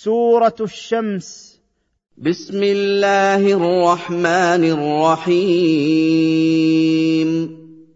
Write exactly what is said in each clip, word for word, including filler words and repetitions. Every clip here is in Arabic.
سورة الشمس. بسم الله الرحمن الرحيم.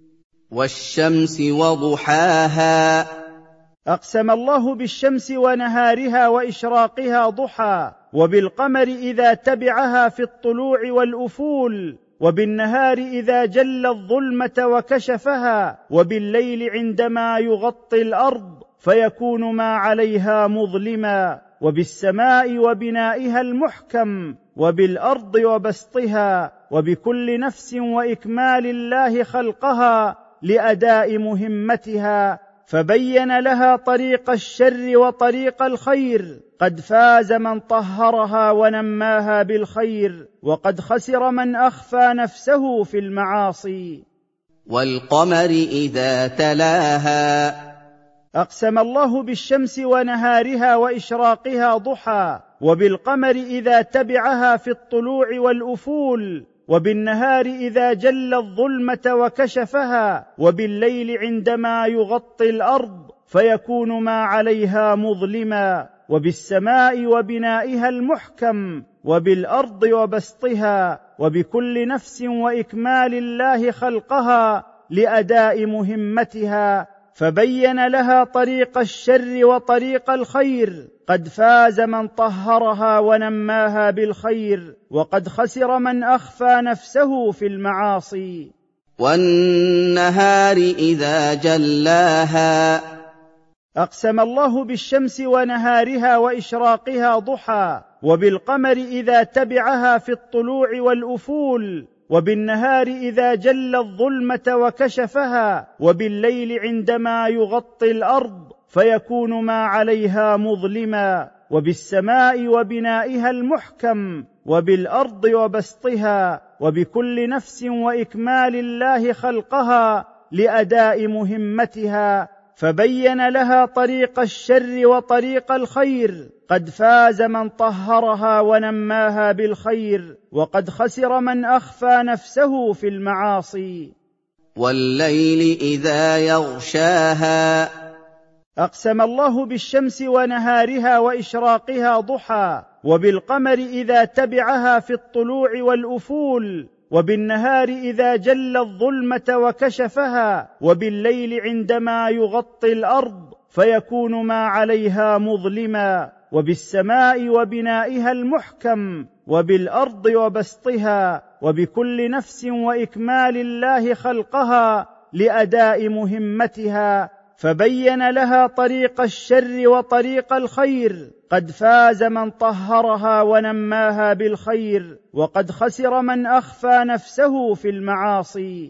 والشمس وضحاها. أقسم الله بالشمس ونهارها وإشراقها ضحى، وبالقمر إذا تبعها في الطلوع والأفول، وبالنهار إذا جل الظلمة وكشفها، وبالليل عندما يغطي الأرض فيكون ما عليها مظلما، وبالسماء وبنائها المحكم، وبالأرض وبسطها، وبكل نفس وإكمال الله خلقها لأداء مهمتها، فبين لها طريق الشر وطريق الخير. قد فاز من طهرها ونماها بالخير، وقد خسر من أخفى نفسه في المعاصي. والقمر إذا تلاها. أقسم الله بالشمس ونهارها وإشراقها ضحى، وبالقمر إذا تبعها في الطلوع والأفول، وبالنهار إذا جل الظلمة وكشفها، وبالليل عندما يغطي الأرض فيكون ما عليها مظلما، وبالسماء وبنائها المحكم، وبالأرض وبسطها، وبكل نفس وإكمال الله خلقها لأداء مهمتها، فبين لها طريق الشر وطريق الخير. قد فاز من طهرها ونماها بالخير، وقد خسر من أخفى نفسه في المعاصي. والنهار إذا جلاها. أقسم الله بالشمس ونهارها وإشراقها ضحى، وبالقمر إذا تبعها في الطلوع والأفول، وبالنهار إذا جل الظلمة وكشفها، وبالليل عندما يغطي الأرض فيكون ما عليها مظلما، وبالسماء وبنائها المحكم، وبالأرض وبسطها، وبكل نفس وإكمال الله خلقها لأداء مهمتها، فبين لها طريق الشر وطريق الخير. قد فاز من طهرها ونماها بالخير، وقد خسر من أخفى نفسه في المعاصي. والليل إذا يغشاها. أقسم الله بالشمس ونهارها وإشراقها ضحى، وبالقمر إذا تبعها في الطلوع والأفول، وبالنهار إذا جل الظلمة وكشفها، وبالليل عندما يغطي الأرض فيكون ما عليها مظلما، وبالسماء وبنائها المحكم، وبالأرض وبسطها، وبكل نفس وإكمال الله خلقها لأداء مهمتها، فبين لها طريق الشر وطريق الخير. قد فاز من طهرها ونماها بالخير، وقد خسر من أخفى نفسه في المعاصي.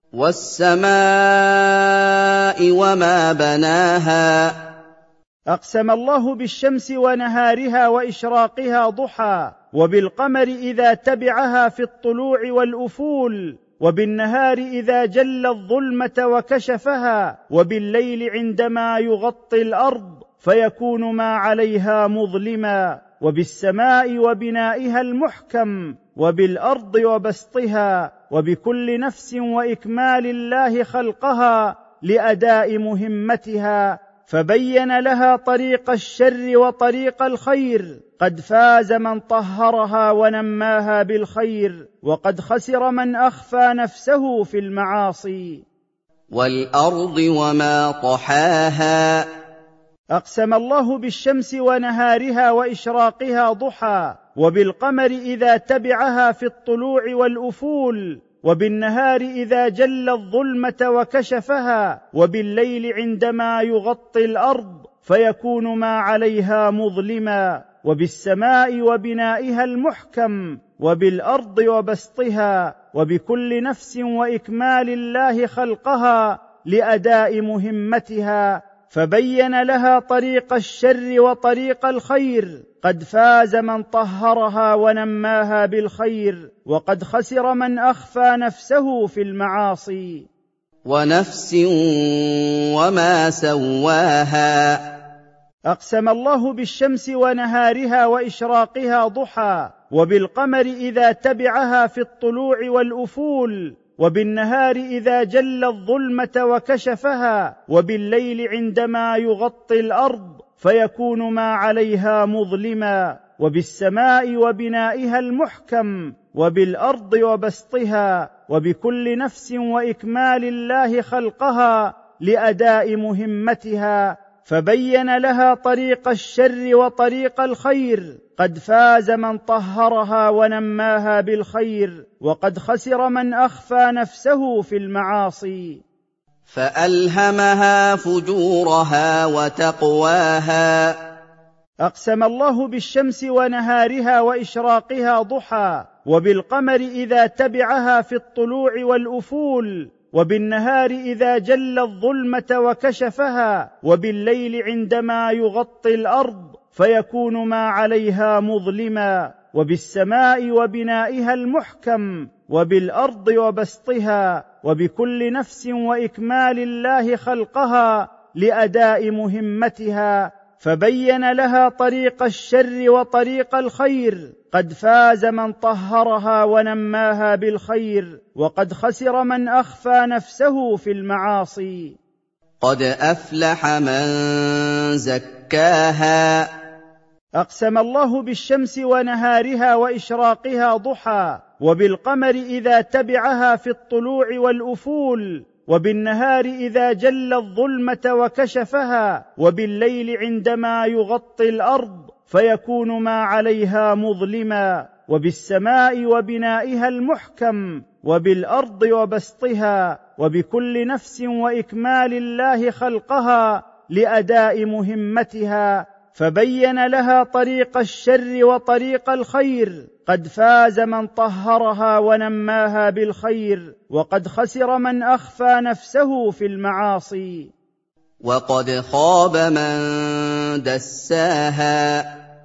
والسماء وما بناها. أقسم الله بالشمس ونهارها وإشراقها ضحى، وبالقمر إذا تبعها في الطلوع والأفول، وبالنهار إذا جل الظلمة وكشفها، وبالليل عندما يغطي الأرض فيكون ما عليها مظلما، وبالسماء وبنائها المحكم، وبالأرض وبسطها، وبكل نفس وإكمال الله خلقها لأداء مهمتها، فبين لها طريق الشر وطريق الخير. قد فاز من طهرها ونماها بالخير، وقد خسر من أخفى نفسه في المعاصي. والأرض وما طحاها. أقسم الله بالشمس ونهارها وإشراقها ضحى، وبالقمر إذا تبعها في الطلوع والأفول، وبالنهار إذا جل الظلمة وكشفها، وبالليل عندما يغطي الأرض فيكون ما عليها مظلما، وبالسماء وبنائها المحكم، وبالأرض وبسطها، وبكل نفس وإكمال الله خلقها لأداء مهمتها، فبين لها طريق الشر وطريق الخير. قد فاز من طهرها ونماها بالخير، وقد خسر من أخفى نفسه في المعاصي. ونفس وما سواها. أقسم الله بالشمس ونهارها وإشراقها ضحى، وبالقمر إذا تبعها في الطلوع والأفول، وبالنهار إذا جل الظلمة وكشفها، وبالليل عندما يغطي الأرض فيكون ما عليها مظلما، وبالسماء وبنائها المحكم، وبالأرض وبسطها، وبكل نفس وإكمال الله خلقها لأداء مهمتها، فبين لها طريق الشر وطريق الخير. قد فاز من طهرها ونماها بالخير، وقد خسر من أخفى نفسه في المعاصي. فألهمها فجورها وتقواها. أقسم الله بالشمس ونهارها وإشراقها ضحى، وبالقمر إذا تبعها في الطلوع والأفول، وبالنهار إذا جل الظلمة وكشفها، وبالليل عندما يغطي الأرض فيكون ما عليها مظلما، وبالسماء وبنائها المحكم، وبالأرض وبسطها، وبكل نفس وإكمال الله خلقها لأداء مهمتها، فبين لها طريق الشر وطريق الخير. قد فاز من طهرها ونماها بالخير، وقد خسر من أخفى نفسه في المعاصي. قد أفلح من زكاها. أقسم الله بالشمس ونهارها وإشراقها ضحى، وبالقمر إذا تبعها في الطلوع والأفول، وبالنهار إذا جل الظلمة وكشفها، وبالليل عندما يغطي الأرض فيكون ما عليها مظلما، وبالسماء وبنائها المحكم، وبالأرض وبسطها، وبكل نفس وإكمال الله خلقها لأداء مهمتها، فبين لها طريق الشر وطريق الخير. قد فاز من طهرها ونماها بالخير، وقد خسر من أخفى نفسه في المعاصي. وقد خاب من دساها.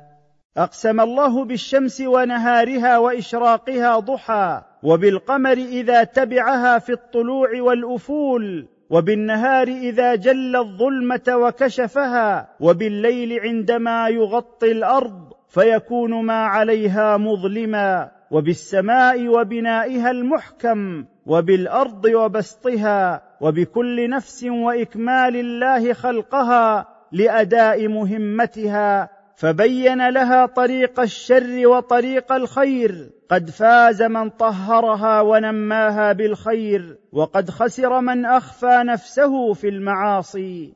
أقسم الله بالشمس ونهارها وإشراقها ضحى، وبالقمر إذا تبعها في الطلوع والأفول، وبالنهار إذا جل الظلمة وكشفها، وبالليل عندما يغطي الأرض فيكون ما عليها مظلما، وبالسماء وبنائها المحكم، وبالأرض وبسطها، وبكل نفس وإكمال الله خلقها لأداء مهمتها، فبين لها طريق الشر وطريق الخير. قد فاز من طهرها ونماها بالخير، وقد خسر من أخفى نفسه في المعاصي.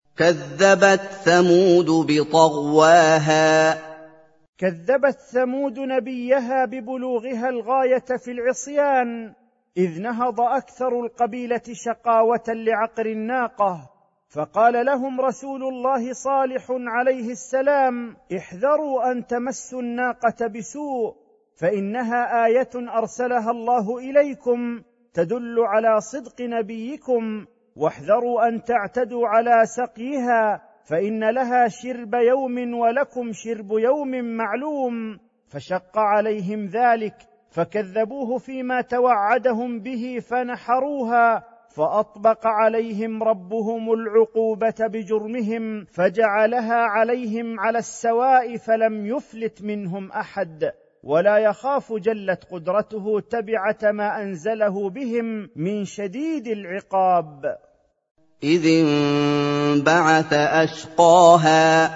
كذبت ثمود بطغواها. كذبت ثمود نبيها ببلوغها الغاية في العصيان، إذ نهض أكثر القبيلة شقاوة لعقر الناقة، فقال لهم رسول الله صالح عليه السلام: احذروا أن تمسوا الناقة بسوء، فإنها آية أرسلها الله إليكم تدل على صدق نبيكم، واحذروا أن تعتدوا على سقيها، فإن لها شرب يوم ولكم شرب يوم معلوم. فشق عليهم ذلك، فكذبوه فيما توعدهم به فنحروها، فأطبق عليهم ربهم العقوبة بجرمهم، فجعلها عليهم على السواء، فلم يفلت منهم أحد، ولا يخاف جلت قدرته تبعة ما أنزله بهم من شديد العقاب. إذ انبعث أشقاها.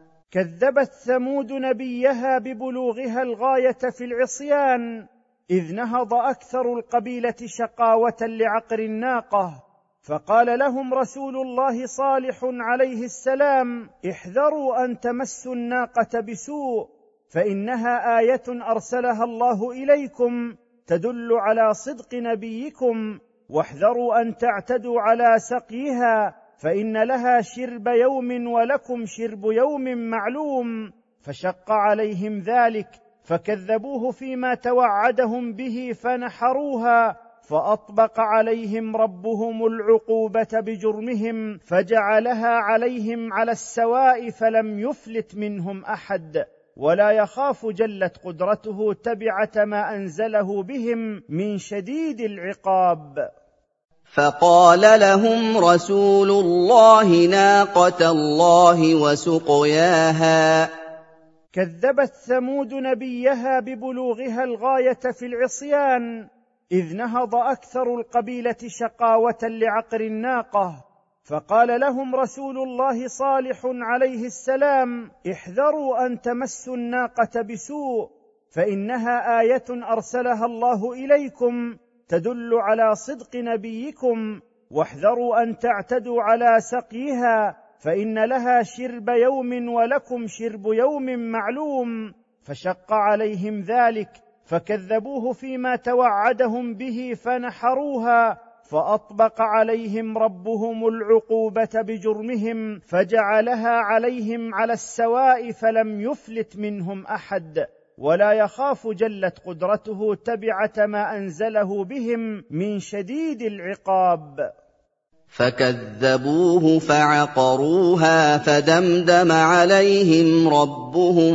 كذبت ثمود نبيها ببلوغها الغاية في العصيان، إذ نهض أكثر القبيلة شقاوة لعقر الناقة، فقال لهم رسول الله صالح عليه السلام: احذروا أن تمسوا الناقة بسوء، فإنها آية أرسلها الله إليكم تدل على صدق نبيكم، واحذروا أن تعتدوا على سقيها، فإن لها شرب يوم ولكم شرب يوم معلوم. فشق عليهم ذلك، فكذبوه فيما توعدهم به فنحروها، فأطبق عليهم ربهم العقوبة بجرمهم، فجعلها عليهم على السواء، فلم يفلت منهم أحد، ولا يخاف جلت قدرته تبعة ما أنزله بهم من شديد العقاب. فقال لهم رسول الله: ناقة الله وسقياها. كذبت ثمود نبيها ببلوغها الغاية في العصيان، إذ نهض أكثر القبيلة شقاوة لعقر الناقة، فقال لهم رسول الله صالح عليه السلام: احذروا أن تمسوا الناقة بسوء، فإنها آية أرسلها الله إليكم تدل على صدق نبيكم، واحذروا أن تعتدوا على سقيها، فإن لها شرب يوم ولكم شرب يوم معلوم. فشق عليهم ذلك، فكذبوه فيما توعدهم به فنحروها، فأطبق عليهم ربهم العقوبة بجرمهم، فجعلها عليهم على السواء، فلم يفلت منهم أحد، ولا يخاف جلت قدرته تبعة ما أنزله بهم من شديد العقاب. فكذبوه فعقروها فدمدم عليهم ربهم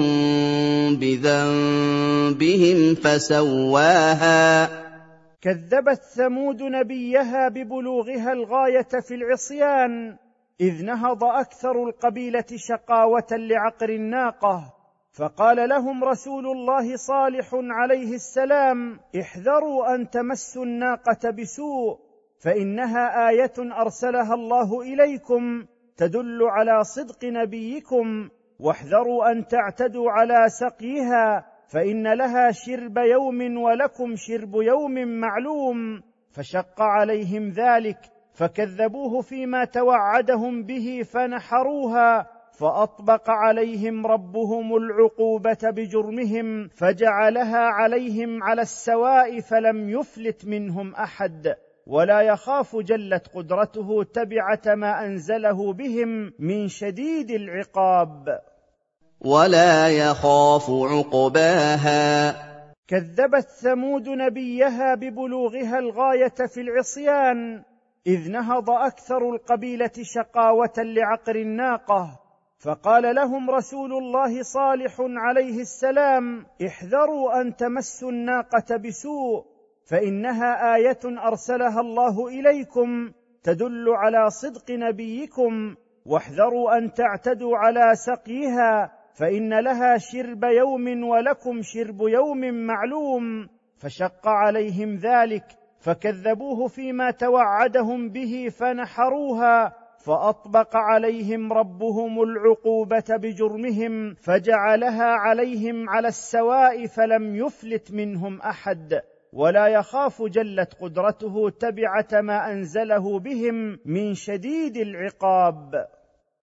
بذنبهم فسواها. كذبت ثمود نبيها ببلوغها الغاية في العصيان، إذ نهض أكثر القبيلة شقاوة لعقر الناقة، فقال لهم رسول الله صالح عليه السلام: احذروا أن تمسوا الناقة بسوء، فإنها آية أرسلها الله إليكم تدل على صدق نبيكم، واحذروا أن تعتدوا على سقيها، فإن لها شرب يوم ولكم شرب يوم معلوم. فشق عليهم ذلك، فكذبوه فيما توعدهم به فنحروها، فأطبق عليهم ربهم العقوبة بجرمهم، فجعلها عليهم على السواء، فلم يفلت منهم أحد، ولا يخاف جلت قدرته تبعة ما أنزله بهم من شديد العقاب، ولا يخاف عقباها. كذبت ثمود نبيها ببلوغها الغاية في العصيان، إذ نهض أكثر القبيلة شقاوة لعقر الناقة، فقال لهم رسول الله صالح عليه السلام: احذروا أن تمسوا الناقة بسوء، فإنها آية أرسلها الله إليكم تدل على صدق نبيكم، واحذروا أن تعتدوا على سقيها، فإن لها شرب يوم ولكم شرب يوم معلوم. فشق عليهم ذلك، فكذبوه فيما توعدهم به فنحروها، فأطبق عليهم ربهم العقوبة بجرمهم، فجعلها عليهم على السواء، فلم يفلت منهم أحد، ولا يخاف جلت قدرته تبعة ما أنزله بهم من شديد العقاب.